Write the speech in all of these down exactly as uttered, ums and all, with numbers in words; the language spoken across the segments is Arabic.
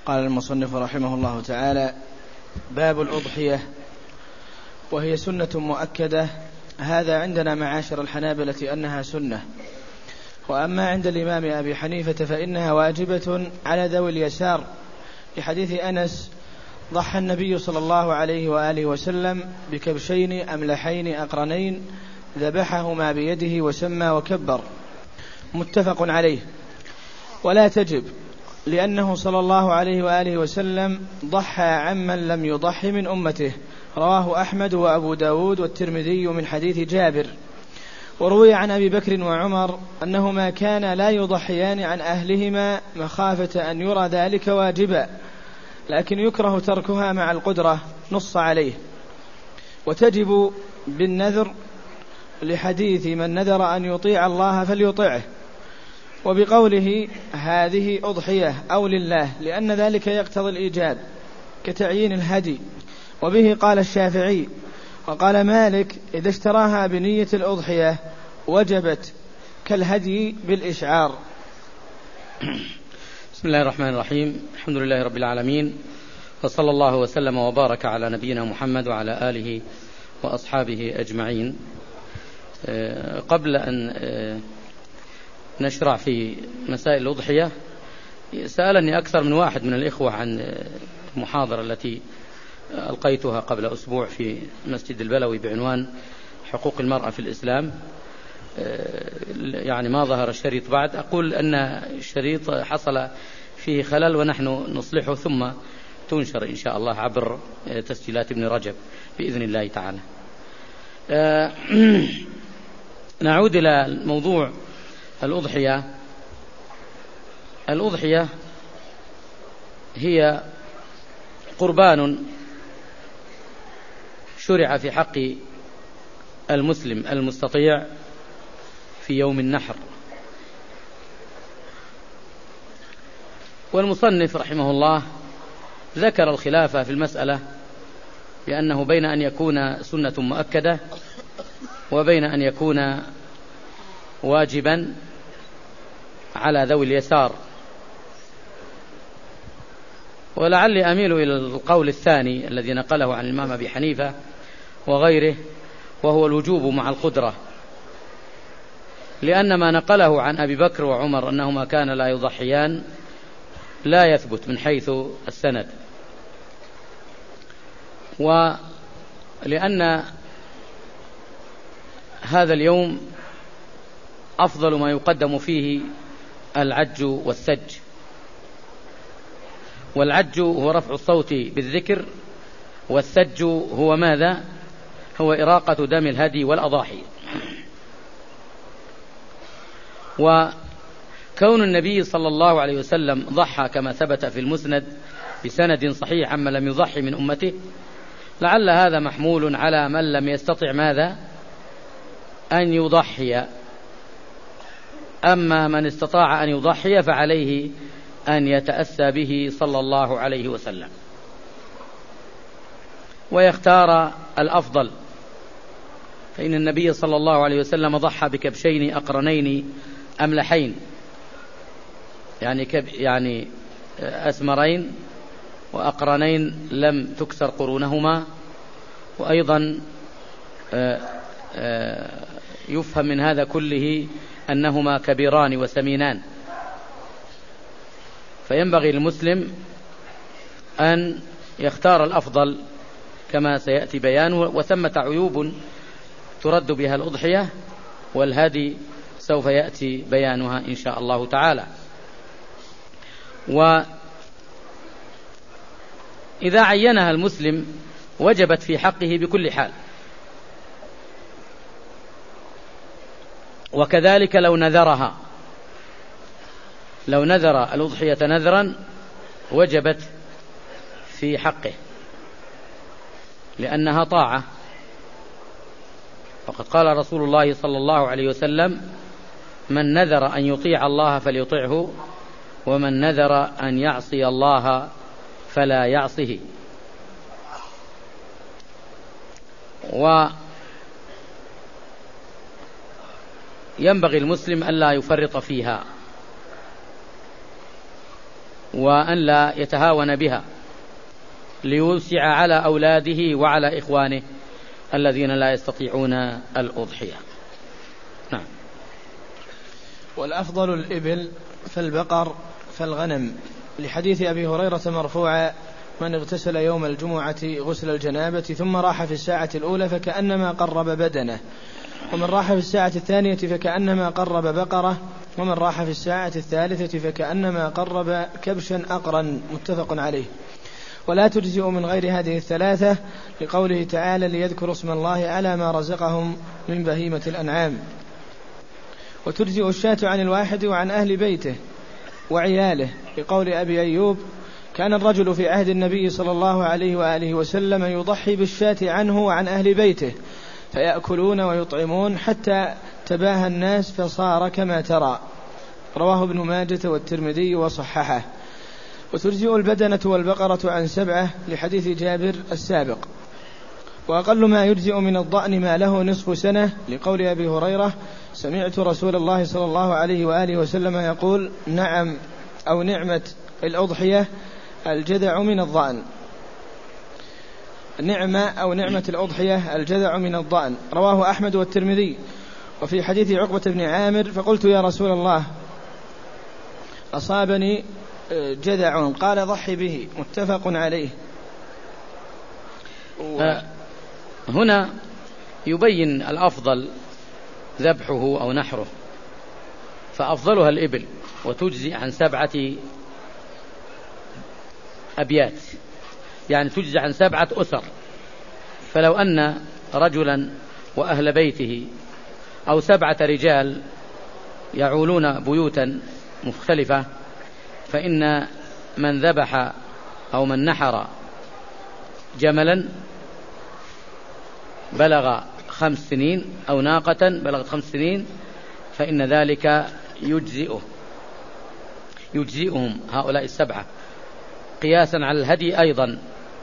قال المصنف رحمه الله تعالى: باب الأضحية، وهي سنة مؤكدة. هذا عندنا معاشر الحنابلة أنها سنة، وأما عند الإمام أبي حنيفة فإنها واجبة على ذوي اليسار، لحديث أنس: ضحى النبي صلى الله عليه وآله وسلم بكبشين أملحين أقرنين ذبحهما بيده وسمى وكبر، متفق عليه. ولا تجب، لأنه صلى الله عليه وآله وسلم ضحى عمن لم يضح من أمته، رواه أحمد وأبو داود والترمذي من حديث جابر. وروي عن أبي بكر وعمر أنهما كانا لا يضحيان عن أهلهما مخافة أن يرى ذلك واجبا، لكن يكره تركها مع القدرة، نص عليه. وتجب بالنذر، لحديث: من نذر أن يطيع الله فليطيعه، وبقوله: هذه أضحية أو لله، لأن ذلك يقتضي الإيجاب كتعيين الهدي. وبه قال الشافعي، وقال مالك: إذا اشتراها بنية الأضحية وجبت، كالهدي بالإشعار. بسم الله الرحمن الرحيم. الحمد لله رب العالمين، وصلى الله وسلم وبارك على نبينا محمد وعلى آله وأصحابه أجمعين. قبل أن نشرع في مسائل الأضحية، سألني أكثر من واحد من الإخوة عن المحاضرة التي ألقيتها قبل أسبوع في مسجد البلوي بعنوان حقوق المرأة في الإسلام. يعني ما ظهر الشريط بعد. أقول أن الشريط حصل فيه خلل ونحن نصلحه، ثم تنشر إن شاء الله عبر تسجيلات ابن رجب بإذن الله تعالى. نعود إلى موضوع الأضحية. الأضحية هي قربان شرع في حق المسلم المستطيع في يوم النحر. والمصنف رحمه الله ذكر الخلافة في المسألة، بأنه بين أن يكون سنة مؤكدة وبين أن يكون واجبا على ذوي اليسار. ولعلي أميل إلى القول الثاني الذي نقله عن الإمام أبي حنيفة وغيره، وهو الوجوب مع القدرة، لأن ما نقله عن أبي بكر وعمر أنهما كان لا يضحيان لا يثبت من حيث السند. ولأن هذا اليوم أفضل ما يقدم فيه العج والسج. والعج هو رفع الصوت بالذكر، والسج هو ماذا؟ هو إراقة دم الهدي والأضاحي. وكون النبي صلى الله عليه وسلم ضحى كما ثبت في المسند بسند صحيح عما لم يضحي من أمته، لعل هذا محمول على من لم يستطع ماذا؟ أن يضحي. أما من استطاع أن يضحي فعليه أن يتأسى به صلى الله عليه وسلم ويختار الأفضل، فإن النبي صلى الله عليه وسلم ضحى بكبشين أقرنين أملحين، يعني كب يعني أسمرين وأقرنين لم تكسر قرونهما. وأيضا يفهم من هذا كله أنهما كبيران وسمينان. فينبغي للمسلم أن يختار الأفضل كما سيأتي بيانه. وثمة عيوب ترد بها الأضحية والهدي سوف يأتي بيانها إن شاء الله تعالى. وإذا عينها المسلم وجبت في حقه بكل حال. وكذلك لو نذرها، لو نذر الأضحية نذرا وجبت في حقه، لأنها طاعة. وقد قال رسول الله صلى الله عليه وسلم: من نذر أن يطيع الله فليطعه، ومن نذر أن يعصي الله فلا يعصه. وينبغي المسلم ألا يفرط فيها، وأن لا يتهاون بها ليوسع على أولاده وعلى إخوانه الذين لا يستطيعون الأضحية. نعم. والأفضل الإبل فالبقر فالغنم، لحديث أبي هريرة مرفوعا: من اغتسل يوم الجمعة غسل الجنابة ثم راح في الساعة الأولى فكأنما قرب بدنه، ومن راح في الساعة الثانية فكأنما قرب بقرة، ومن راح في الساعة الثالثة فكأنما قرب كبشا أقرا. متفق عليه. ولا تجزئ من غير هذه الثلاثة، لقوله تعالى: ليذكروا اسم الله على ما رزقهم من بهيمة الأنعام. وتجزئ الشاة عن الواحد وعن أهل بيته وعياله، لقول أبي أيوب: كان الرجل في عهد النبي صلى الله عليه وآله وسلم يضحي بالشاة عنه وعن أهل بيته فيأكلون ويطعمون حتى تباهى الناس فصار كما ترى. رواه ابن ماجة والترمذي وصححه. وتجزئ البدنة والبقرة عن سبعة، لحديث جابر السابق. وأقل ما يجزئ من الضأن ما له نصف سنة، لقول أبي هريرة: سمعت رسول الله صلى الله عليه وآله وسلم يقول: نعم أو نعمة الأضحية الجذع من الضأن. نعمة أو نعمة الأضحية الجذع من الضأن. رواه أحمد والترمذي. وفي حديث عقبة بن عامر: فقلت يا رسول الله أصابني جذع، قال: ضحي به. متفق عليه. و... هنا يبين الأفضل ذبحه أو نحره، فأفضلها الإبل، وتجزي عن سبعة أبيات، يعني تجزي عن سبعة أسر. فلو أن رجلا وأهل بيته أو سبعة رجال يعولون بيوتا مختلفة، فإن من ذبح أو من نحر جملا بلغ خمس سنين أو ناقة بلغت خمس سنين فإن ذلك يجزئه يجزئهم هؤلاء السبعة قياسا على الهدي أيضا.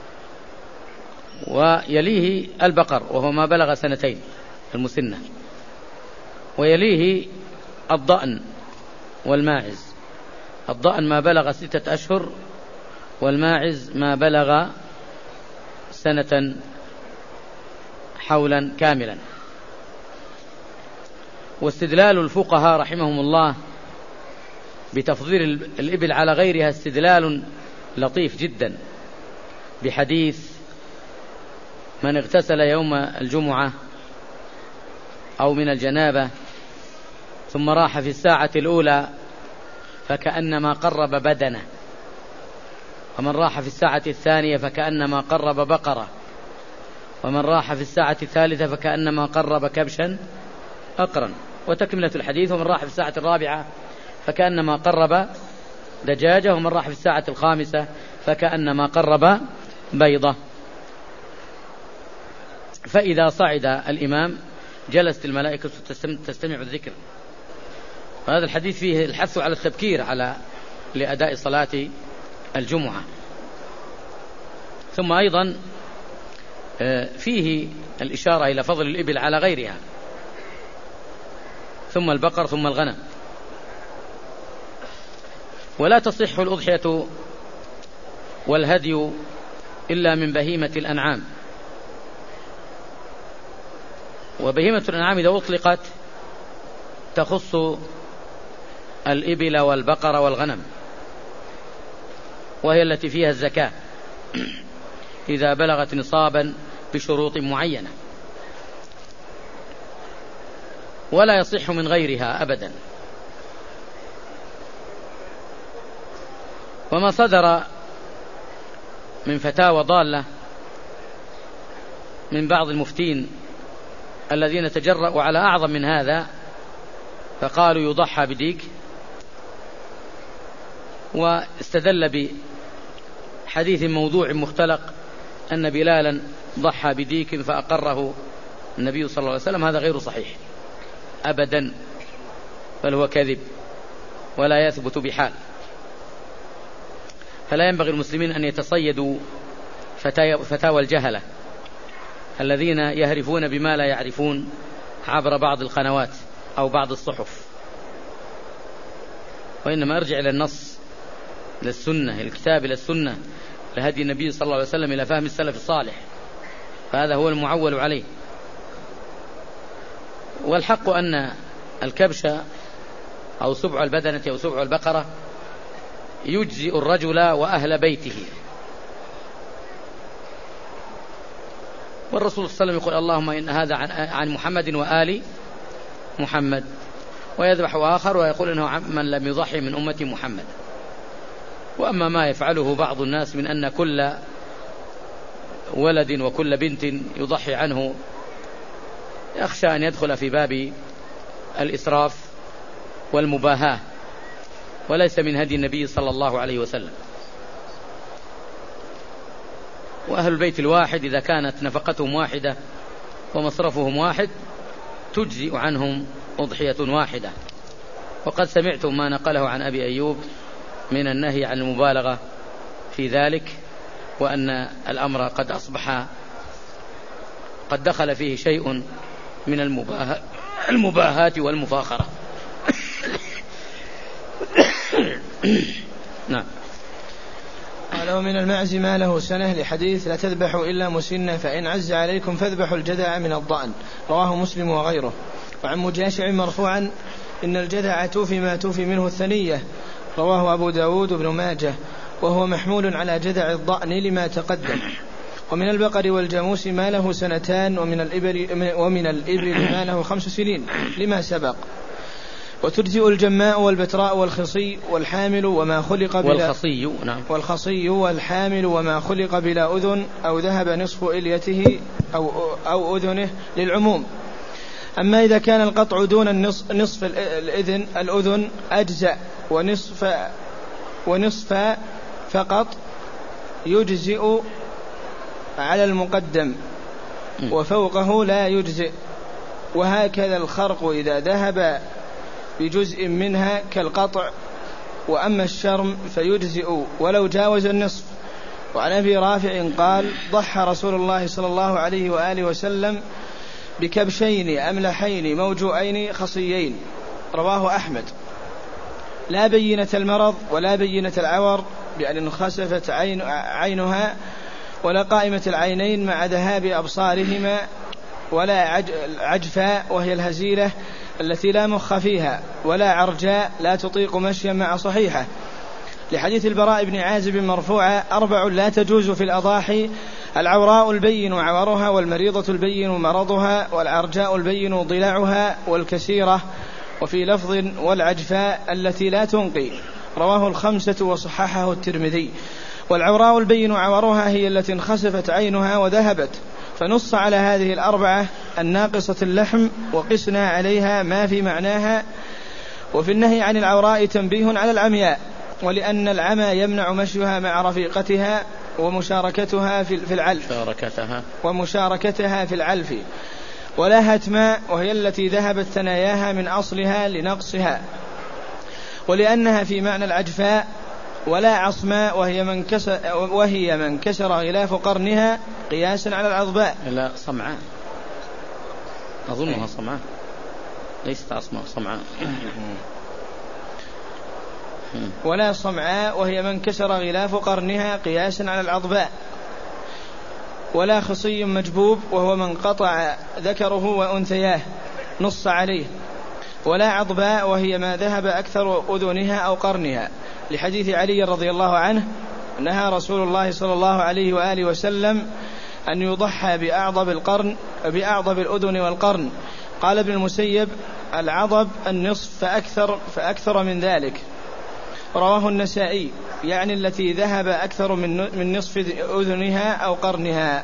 ويليه البقر وهو ما بلغ سنتين المسنة، ويليه الضأن والماعز. الضأن ما بلغ ستة أشهر، والماعز ما بلغ سنة حولا كاملا. واستدلال الفقهاء رحمهم الله بتفضيل الإبل على غيرها استدلال لطيف جدا، بحديث: من اغتسل يوم الجمعة أو من الجنابة ثم راح في الساعة الأولى فكأنما قرب بدنه، ومن راح في الساعة الثانية فكأنما قرب بقرة، ومن راح في الساعة الثالثة فكأنما قرب كبشا أقرا. وتكملة الحديث: ومن راح في الساعة الرابعة فكأنما قرب دجاجة، ومن راح في الساعة الخامسة فكأنما قرب بيضة. فإذا صعد الإمام جلست الملائكة تستمع الذكر. وهذا الحديث فيه الحث على التبكير على لأداء صلاة الجمعة. ثم أيضا فيه الإشارة إلى فضل الإبل على غيرها، ثم البقر ثم الغنم. ولا تصح الأضحية والهدي إلا من بهيمة الأنعام. وبهيمة الأنعام إذا أطلقت تخص الإبل والبقر والغنم، وهي التي فيها الزكاة إذا بلغت نصابا بشروط معينة، ولا يصح من غيرها أبدا. وما صدر من فتاوى ضالة من بعض المفتين الذين تجرؤوا على أعظم من هذا، فقالوا يضحى بديك، واستدل بحديث موضوع مختلق أن بلالا ضحى بديك فأقره النبي صلى الله عليه وسلم. هذا غير صحيح أبدا، بل هو كذب ولا يثبت بحال. فلا ينبغي المسلمين أن يتصيدوا فتاوى الجهلة الذين يهرفون بما لا يعرفون عبر بعض القنوات أو بعض الصحف، وإنما ارجع إلى النص إلى السنة، إلى الكتاب، إلى السنة، لهدي النبي صلى الله عليه وسلم، إلى فهم السلف الصالح، فهذا هو المعول عليه. والحق أن الكبش أو سبع البدنة أو سبع البقرة يجزئ الرجل وأهل بيته. والرسول صلى الله عليه وسلم يقول اللهم إن هذا عن محمد وآل محمد، ويذبح آخر ويقول إنه عن من لم يضحي من أمة محمد. وأما ما يفعله بعض الناس من أن كل ولد وكل بنت يضحي عنه، يخشى أن يدخل في باب الإسراف والمباهاة، وليس من هدي النبي صلى الله عليه وسلم. وأهل البيت الواحد إذا كانت نفقتهم واحدة ومصرفهم واحد تجزئ عنهم أضحية واحدة. وقد سمعتم ما نقله عن أبي أيوب من النهي عن المبالغة في ذلك، وأن الأمر قد أصبح قد دخل فيه شيء من المباهاة المباهاة والمفاخرة. نعم. قال ومن المعز ما له سنة، لحديث لا تذبحوا إلا مسنة، فإن عز عليكم فاذبحوا الجذع من الضأن، رواه مسلم وغيره. وعن مجاشع مرفوعا إن الجذع توفي ما توفي منه الثنية، رواه أبو داود بن ماجه، وهو محمول على جذع الضأن لما تقدم. ومن البقر والجاموس ما له سنتان، ومن الإبل, ومن الإبل ما له خمس سنين لما سبق. وتجزئ الجماء والبتراء والخصي والحامل وما خلق بلا والخصي نعم والخصي والحامل وما خلق بلا أذن أو ذهب نصف إليته أو, أو أذنه للعموم. أما إذا كان القطع دون النصف, نصف الإذن الأذن أجزأ، ونصف, ونصف فقط يجزئ على المقدم، وفوقه لا يجزئ. وهكذا الخرق إذا ذهب بجزء منها كالقطع. وأما الشرم فيجزئ ولو جاوز النصف. وعن أبي رافع قال ضحى رسول الله صلى الله عليه وآله وسلم بكبشين أملحين موجوعين خصيين، رواه أحمد. لا بينة المرض ولا بينة العور بأن انخسفت عين عينها، ولا قائمة العينين مع ذهاب أبصارهما، ولا عجفاء وهي الهزيلة التي لا مخ فيها، ولا عرجاء لا تطيق مشيا مع صحيحة، لحديث البراء بن عازب مرفوعا أربع لا تجوز في الأضاحي: العوراء البين عورها، والمريضة البين مرضها، والعرجاء البين ضلعها، والكسيرة، وفي لفظ والعجفاء التي لا تنقي، رواه الخمسة وصححه الترمذي. والعوراء البين عورها هي التي انخسفت عينها وذهبت، فنص على هذه الأربعة الناقصة اللحم، وقسنا عليها ما في معناها. وفي النهي عن العوراء تنبيه على العمياء، ولأن العمى يمنع مشيها مع رفيقتها ومشاركتها في العلف ومشاركتها في العلف. ولا هتماء وهي التي ذهبت ثناياها من أصلها لنقصها، ولأنها في معنى العجفاء. ولا عصماء وهي من كسر, وهي من كسر غلاف قرنها قياسا على العضباء. لا صمعاء، أظنها صمعاء، ليست عصماء، صمعاء. ولا صمعاء وهي من كسر غلاف قرنها قياسا على العضباء. ولا خصي مجبوب وهو من قطع ذكره وأنثياه، نص عليه. ولا عضباء وهي ما ذهب أكثر أذنها أو قرنها، لحديث علي رضي الله عنه نهى رسول الله صلى الله عليه وآله وسلم أن يضحى بأعضب القرن بأعضب الأذن والقرن. قال ابن المسيب العضب النصف فأكثر, فأكثر من ذلك، رواه النسائي، يعني التي ذهب أكثر من نصف أذنها أو قرنها.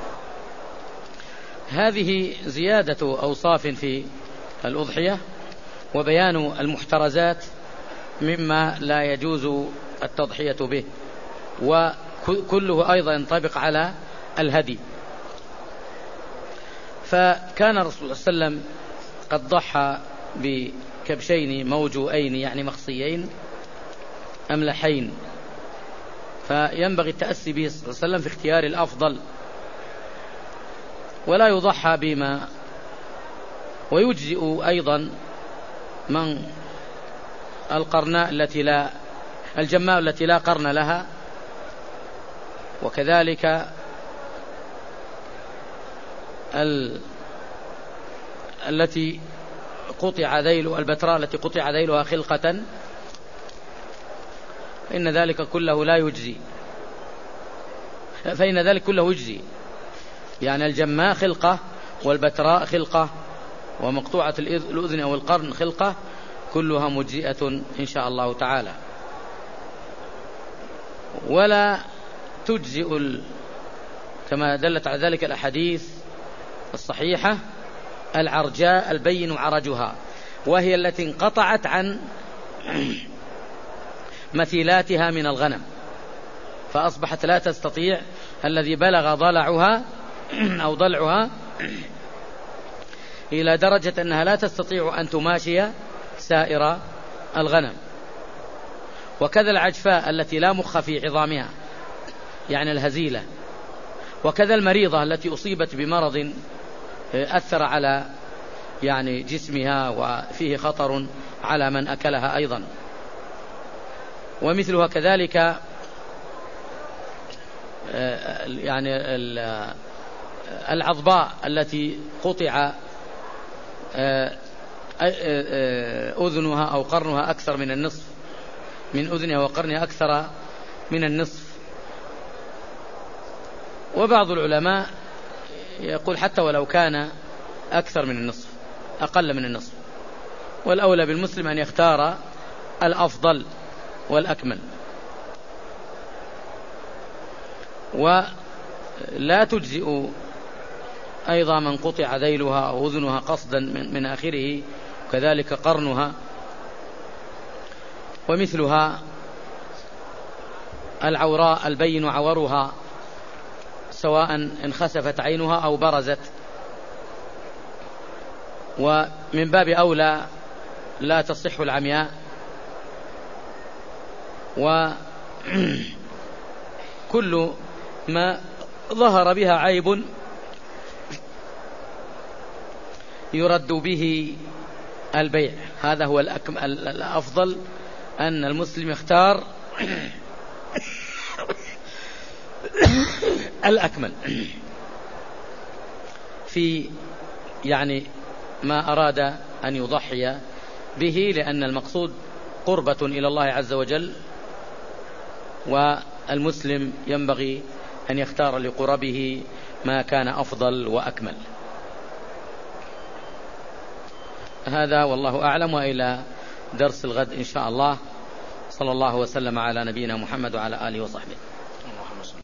هذه زيادة أوصاف في الأضحية وبيان المحترزات مما لا يجوز التضحية به، وكله أيضا ينطبق على الهدي. فكان الرسول صلى الله عليه وسلم قد ضحى بكبشين موجوئين يعني مخصيين أملحين، فينبغي التأسي به صلى الله عليه وسلم في اختيار الأفضل، ولا يضحى بما. ويجزئ أيضا من القرناء التي لا الجماء التي لا قرن لها، وكذلك ال... التي قطع ذيل البتراء التي قطع ذيلها خلقة، فإن ذلك كله لا يجزي، فإن ذلك كله يجزي، يعني الجماء خلقة والبتراء خلقة ومقطوعة الأذن أو القرن خلقة، كلها مجزئة إن شاء الله تعالى. ولا تجزئ كما دلت على ذلك الأحاديث الصحيحة العرجاء البين عرجها، وهي التي انقطعت عن مثيلاتها من الغنم، فأصبحت لا تستطيع، الذي بلغ ضلعها أو ضلعها إلى درجة أنها لا تستطيع أن تماشي سائر الغنم. وكذا العجفاء التي لا مخ في عظامها، يعني الهزيلة، وكذا المريضة التي أصيبت بمرض أثر على يعني جسمها وفيه خطر على من أكلها أيضا. ومثلها كذلك يعني العضباء التي قطع أذنها أو قرنها أكثر من النصف، من أذنها وقرنها أكثر من النصف. وبعض العلماء يقول حتى ولو كان أكثر من النصف، أقل من النصف، والأولى بالمسلم أن يختار الأفضل والأكمل. ولا تجزئ أيضا من قطع ذيلها أو أذنها قصدا من آخره، كذلك قرنها. ومثلها العوراء البين عورها، سواء انخسفت عينها أو برزت، ومن باب أولى لا تصح العمياء. وكل ما ظهر بها عيب يرد به البيع، هذا هو الأفضل، أن المسلم يختار الأكمل في يعني ما أراد أن يضحي به، لأن المقصود قربة إلى الله عز وجل، والمسلم ينبغي أن يختار لقربه ما كان أفضل وأكمل. هذا والله أعلم، وإلى درس الغد إن شاء الله. صلى الله وسلم على نبينا محمد وعلى آله وصحبه.